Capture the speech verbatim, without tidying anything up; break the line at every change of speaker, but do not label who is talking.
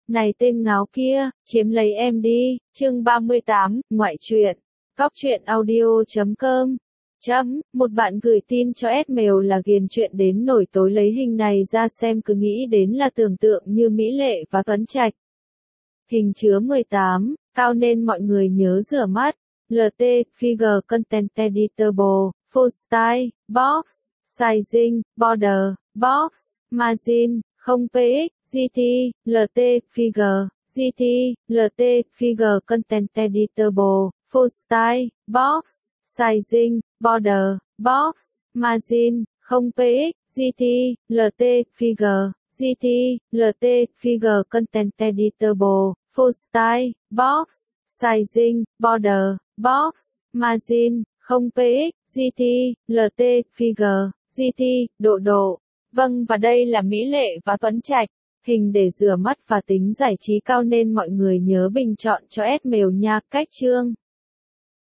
Này tên ngáo kia, chiếm lấy em đi, chương ba mươi tám, ngoại truyện. Góc truyện audio chấm com. Chấm, một bạn gửi tin cho Admail là ghiền chuyện đến nổi tối lấy hình này ra xem cứ nghĩ đến là tưởng tượng như Mỹ Lệ và Tuấn Trạch. Hình chứa mười tám, cao nên mọi người nhớ rửa mắt. lờ tê, Figure Content Editable, Full Style, Box, Sizing, Border, Box, Margin, không px, giê tê, lờ tê, Figure, giê tê, lờ tê, Figure Content Editable, Full Style, Box, Sizing, Border, Box, Margin, không px, giê tê, lờ tê, Figure, giê tê, lờ tê, Figure Content Editable, Full Style, Box, Sizing, Border, Box, Margin, không px, giê tê, lờ tê, Figure, giê tê, độ độ. Vâng, và đây là Mỹ Lệ và Tuấn Trạch. Hình để rửa mắt và tính giải trí cao nên mọi người nhớ bình chọn cho Admail nha. Cách chương